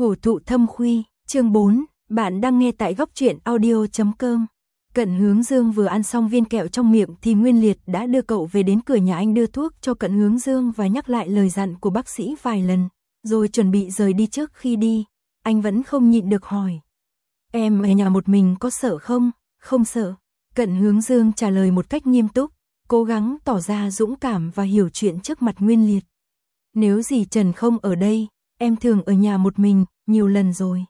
Hổ thụ thâm khuy, chương 4, bạn đang nghe tại góc truyện audio.com. Cận Hướng Dương vừa ăn xong viên kẹo trong miệng thì Nguyên Liệt đã đưa cậu về đến cửa nhà anh đưa thuốc cho Cận Hướng Dương và nhắc lại lời dặn của bác sĩ vài lần, rồi chuẩn bị rời đi. Trước khi đi, anh vẫn không nhịn được hỏi. Em ở nhà một mình có sợ không? Không sợ. Cận Hướng Dương trả lời một cách nghiêm túc, cố gắng tỏ ra dũng cảm và hiểu chuyện trước mặt Nguyên Liệt. Nếu dì Trần không ở đây, em thường ở nhà một mình, nhiều lần rồi.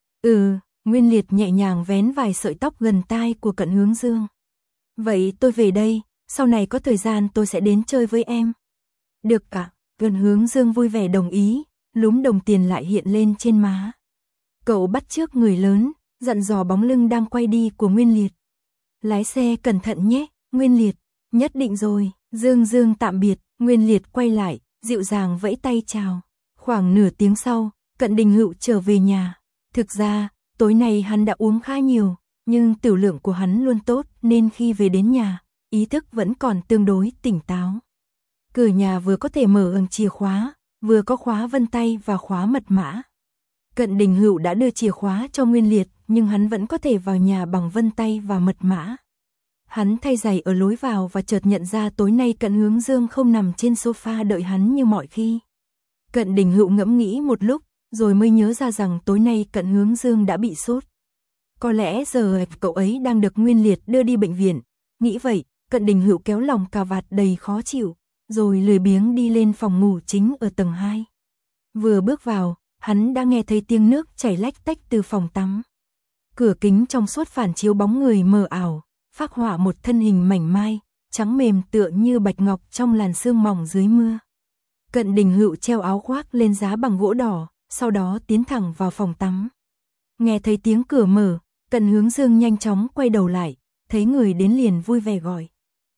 Nguyên Liệt nhẹ nhàng vén vài sợi tóc gần tai của Cận Hướng Dương. Vậy tôi về đây, sau này có thời gian tôi sẽ đến chơi với em. Được ạ, Cận Hướng Dương vui vẻ đồng ý, lúm đồng tiền lại hiện lên trên má. Cậu bắt chước người lớn, dặn dò bóng lưng đang quay đi của Nguyên Liệt. Lái xe cẩn thận nhé, Nguyên Liệt. Nhất định rồi. Dương tạm biệt, Nguyên Liệt quay lại, dịu dàng vẫy tay chào. Khoảng nửa tiếng sau, Cận Đình Hựu trở về nhà. Thực ra, tối nay hắn đã uống khá nhiều, nhưng tiểu lượng của hắn luôn tốt nên khi về đến nhà, ý thức vẫn còn tương đối tỉnh táo. Cửa nhà vừa có thể mở bằng chìa khóa, vừa có khóa vân tay và khóa mật mã. Cận Đình Hựu đã đưa chìa khóa cho Nguyên Liệt, nhưng hắn vẫn có thể vào nhà bằng vân tay và mật mã. Hắn thay giày ở lối vào và chợt nhận ra tối nay Cận Hướng Dương không nằm trên sofa đợi hắn như mọi khi. Cận Đình Hựu ngẫm nghĩ một lúc, rồi mới nhớ ra rằng tối nay Cận Hướng Dương đã bị sốt. Có lẽ giờ cậu ấy đang được Nguyên Liệt đưa đi bệnh viện. Nghĩ vậy, Cận Đình Hựu kéo lòng cà vạt đầy khó chịu, rồi lười biếng đi lên phòng ngủ chính ở tầng 2. Vừa bước vào, hắn đã nghe thấy tiếng nước chảy lách tách từ phòng tắm. Cửa kính trong suốt phản chiếu bóng người mờ ảo, phác họa một thân hình mảnh mai, trắng mềm tựa như bạch ngọc trong làn sương mỏng dưới mưa. Cận Đình Hựu treo áo khoác lên giá bằng gỗ đỏ, sau đó tiến thẳng vào phòng tắm. Nghe thấy tiếng cửa mở, Cận Hướng Dương nhanh chóng quay đầu lại, thấy người đến liền vui vẻ gọi.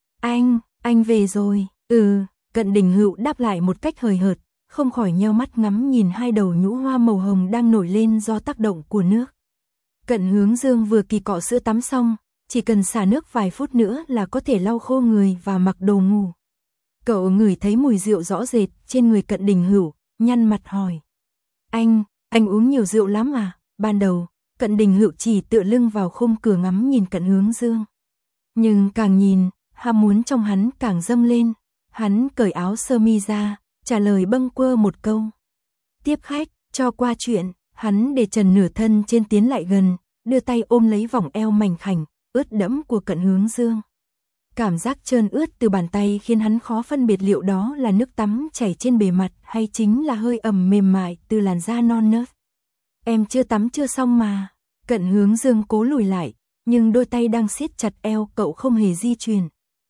Anh về rồi. Cận Đình Hựu đáp lại một cách hời hợt, không khỏi nheo mắt ngắm nhìn hai đầu nhũ hoa màu hồng đang nổi lên do tác động của nước. Cận Hướng Dương vừa kỳ cọ sữa tắm xong, chỉ cần xả nước vài phút nữa là có thể lau khô người và mặc đồ ngủ. Cậu ngửi thấy mùi rượu rõ rệt trên người Cận Đình Hựu, nhăn mặt hỏi. Anh uống nhiều rượu lắm à? Ban đầu, Cận Đình Hựu chỉ tựa lưng vào khung cửa ngắm nhìn Cận Hướng Dương. Nhưng càng nhìn, ham muốn trong hắn càng dâng lên. Hắn cởi áo sơ mi ra, trả lời bâng quơ một câu. Tiếp khách, cho qua chuyện. Hắn để trần nửa thân trên tiến lại gần, đưa tay ôm lấy vòng eo mảnh khảnh, ướt đẫm của Cận Hướng Dương. Cảm giác trơn ướt từ bàn tay khiến hắn khó phân biệt liệu đó là nước tắm chảy trên bề mặt hay chính là hơi ẩm mềm mại từ làn da non nớt. Em chưa tắm chưa xong mà. Cận Hướng Dương cố lùi lại, nhưng đôi tay đang siết chặt eo cậu không hề di chuyển.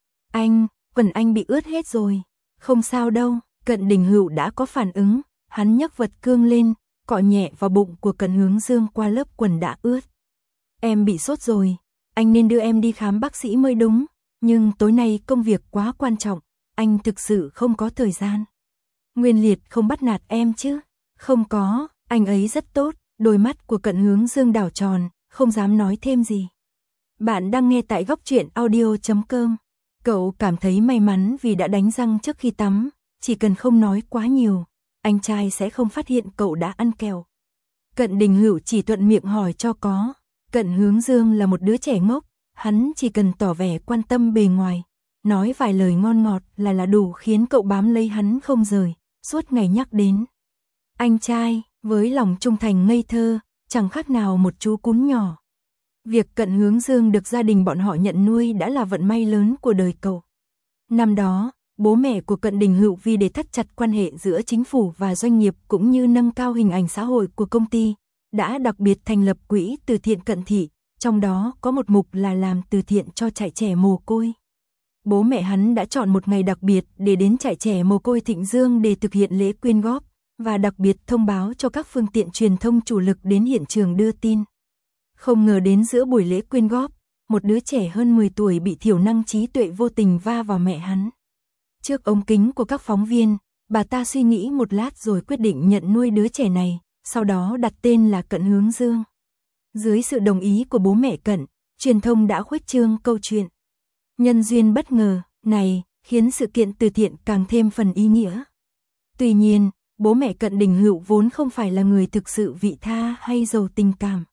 Quần anh bị ướt hết rồi. Không sao đâu. Cận Đình Hựu đã có phản ứng, hắn nhấc vật cương lên, cọ nhẹ vào bụng của Cận Hướng Dương qua lớp quần đã ướt. Em bị sốt rồi, anh nên đưa em đi khám bác sĩ mới đúng, nhưng tối nay công việc quá quan trọng, anh thực sự không có thời gian. Nguyên Liệt không bắt nạt em chứ? Không có, anh ấy rất tốt. Đôi mắt của Cận Hướng Dương đảo tròn, không dám nói thêm gì. Bạn đang nghe tại góc truyện audio.com. Cậu cảm thấy may mắn vì đã đánh răng trước khi tắm, chỉ cần không nói quá nhiều, anh trai sẽ không phát hiện cậu đã ăn kẹo. Cận Đình Hựu chỉ thuận miệng hỏi cho có. Cận Hướng Dương là một đứa trẻ ngốc, hắn chỉ cần tỏ vẻ quan tâm bề ngoài, nói vài lời ngon ngọt là đủ khiến cậu bám lấy hắn không rời, suốt ngày nhắc đến. Anh trai, với lòng trung thành ngây thơ, chẳng khác nào một chú cún nhỏ. Việc Cận Hướng Dương được gia đình bọn họ nhận nuôi đã là vận may lớn của đời cậu. Năm đó, bố mẹ của Cận Đình Hựu vì để thắt chặt quan hệ giữa chính phủ và doanh nghiệp cũng như nâng cao hình ảnh xã hội của công ty, đã đặc biệt thành lập quỹ từ thiện Cận Thị, trong đó có một mục là làm từ thiện cho trại trẻ mồ côi. Bố mẹ hắn đã chọn một ngày đặc biệt để đến trại trẻ mồ côi Thịnh Dương để thực hiện lễ quyên góp, và đặc biệt thông báo cho các phương tiện truyền thông chủ lực đến hiện trường đưa tin. Không ngờ đến giữa buổi lễ quyên góp, một đứa trẻ hơn 10 tuổi bị thiểu năng trí tuệ vô tình va vào mẹ hắn. Trước ống kính của các phóng viên, bà ta suy nghĩ một lát rồi quyết định nhận nuôi đứa trẻ này, sau đó đặt tên là Cận Hướng Dương. Dưới sự đồng ý của bố mẹ Cận, truyền thông đã khuếch trương câu chuyện. Nhân duyên bất ngờ này khiến sự kiện từ thiện càng thêm phần ý nghĩa. Tuy nhiên, bố mẹ Cận Đình Hựu vốn không phải là người thực sự vị tha hay giàu tình cảm.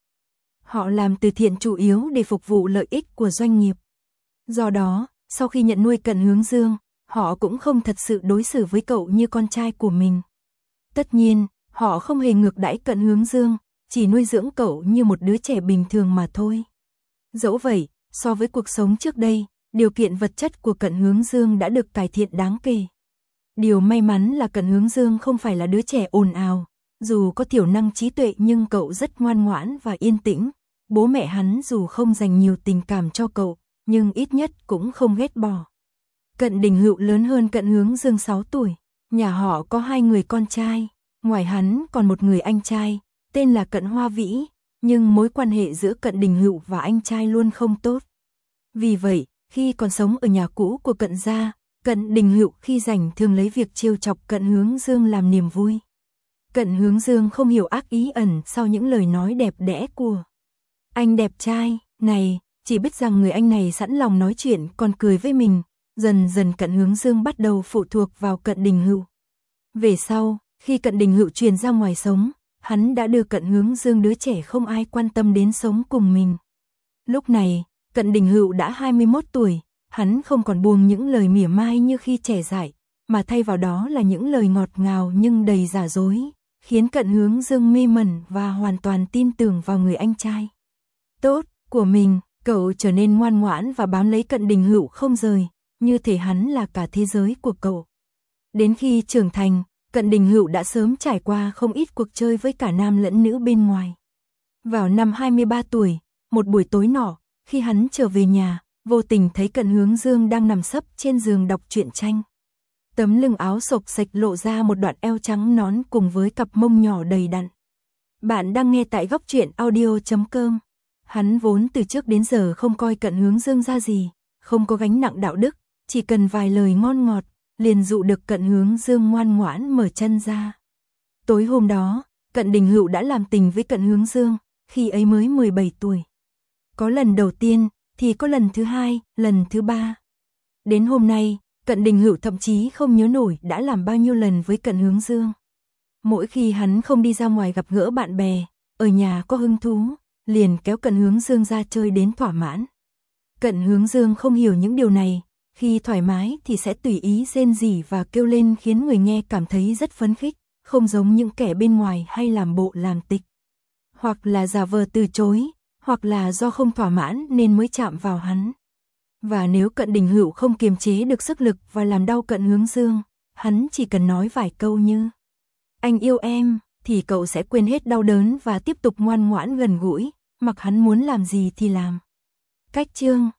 Họ làm từ thiện chủ yếu để phục vụ lợi ích của doanh nghiệp. Do đó, sau khi nhận nuôi Cận Hướng Dương, họ cũng không thật sự đối xử với cậu như con trai của mình. Tất nhiên, họ không hề ngược đãi Cận Hướng Dương, chỉ nuôi dưỡng cậu như một đứa trẻ bình thường mà thôi. Dẫu vậy, so với cuộc sống trước đây, điều kiện vật chất của Cận Hướng Dương đã được cải thiện đáng kể. Điều may mắn là Cận Hướng Dương không phải là đứa trẻ ồn ào, dù có thiểu năng trí tuệ nhưng cậu rất ngoan ngoãn và yên tĩnh. Bố mẹ hắn dù không dành nhiều tình cảm cho cậu, nhưng ít nhất cũng không ghét bỏ. Cận Đình Hựu lớn hơn Cận Hướng Dương 6 tuổi, nhà họ có 2 người con trai, ngoài hắn còn một người anh trai, tên là Cận Hoa Vĩ, nhưng mối quan hệ giữa Cận Đình Hựu và anh trai luôn không tốt. Vì vậy, khi còn sống ở nhà cũ của Cận gia, Cận Đình Hựu khi rảnh thường lấy việc trêu chọc Cận Hướng Dương làm niềm vui. Cận Hướng Dương không hiểu ác ý ẩn sau những lời nói đẹp đẽ của anh đẹp trai này, chỉ biết rằng người anh này sẵn lòng nói chuyện còn cười với mình. Dần dần Cận Hướng Dương bắt đầu phụ thuộc vào Cận Đình Hựu. Về sau, khi Cận Đình Hựu truyền ra ngoài sống, hắn đã đưa Cận Hướng Dương đứa trẻ không ai quan tâm đến sống cùng mình. Lúc này, Cận Đình Hựu đã 21 tuổi, hắn không còn buông những lời mỉa mai như khi trẻ dại, mà thay vào đó là những lời ngọt ngào nhưng đầy giả dối, khiến Cận Hướng Dương mê mẩn và hoàn toàn tin tưởng vào người anh trai tốt của mình. Cậu trở nên ngoan ngoãn và bám lấy Cận Đình Hựu không rời, như thể hắn là cả thế giới của cậu. Đến khi trưởng thành, Cận Đình Hựu đã sớm trải qua không ít cuộc chơi với cả nam lẫn nữ bên ngoài. Vào năm 23 tuổi, một buổi tối nọ, khi hắn trở về nhà, vô tình thấy Cận Hướng Dương đang nằm sấp trên giường đọc truyện tranh. Tấm lưng áo xộc xệch lộ ra một đoạn eo trắng nõn cùng với cặp mông nhỏ đầy đặn. Bạn đang nghe tại góc truyện audio.com. Hắn vốn từ trước đến giờ không coi Cận Hướng Dương ra gì, không có gánh nặng đạo đức, chỉ cần vài lời ngon ngọt, liền dụ được Cận Hướng Dương ngoan ngoãn mở chân ra. Tối hôm đó, Cận Đình Hựu đã làm tình với Cận Hướng Dương, khi ấy mới 17 tuổi. Có lần đầu tiên, thì có lần thứ hai, lần thứ ba. Đến hôm nay, Cận Đình Hựu thậm chí không nhớ nổi đã làm bao nhiêu lần với Cận Hướng Dương. Mỗi khi hắn không đi ra ngoài gặp gỡ bạn bè, ở nhà có hứng thú, liền kéo Cận Hướng Dương ra chơi đến thỏa mãn. Cận Hướng Dương không hiểu những điều này, khi thoải mái thì sẽ tùy ý rên rỉ và kêu lên khiến người nghe cảm thấy rất phấn khích, không giống những kẻ bên ngoài hay làm bộ làm tịch. Hoặc là giả vờ từ chối, hoặc là do không thỏa mãn nên mới chạm vào hắn. Và nếu Cận Đình Hựu không kiềm chế được sức lực và làm đau Cận Hướng Dương, hắn chỉ cần nói vài câu như "Anh yêu em", thì cậu sẽ quên hết đau đớn và tiếp tục ngoan ngoãn gần gũi, mặc hắn muốn làm gì thì làm. Cách chương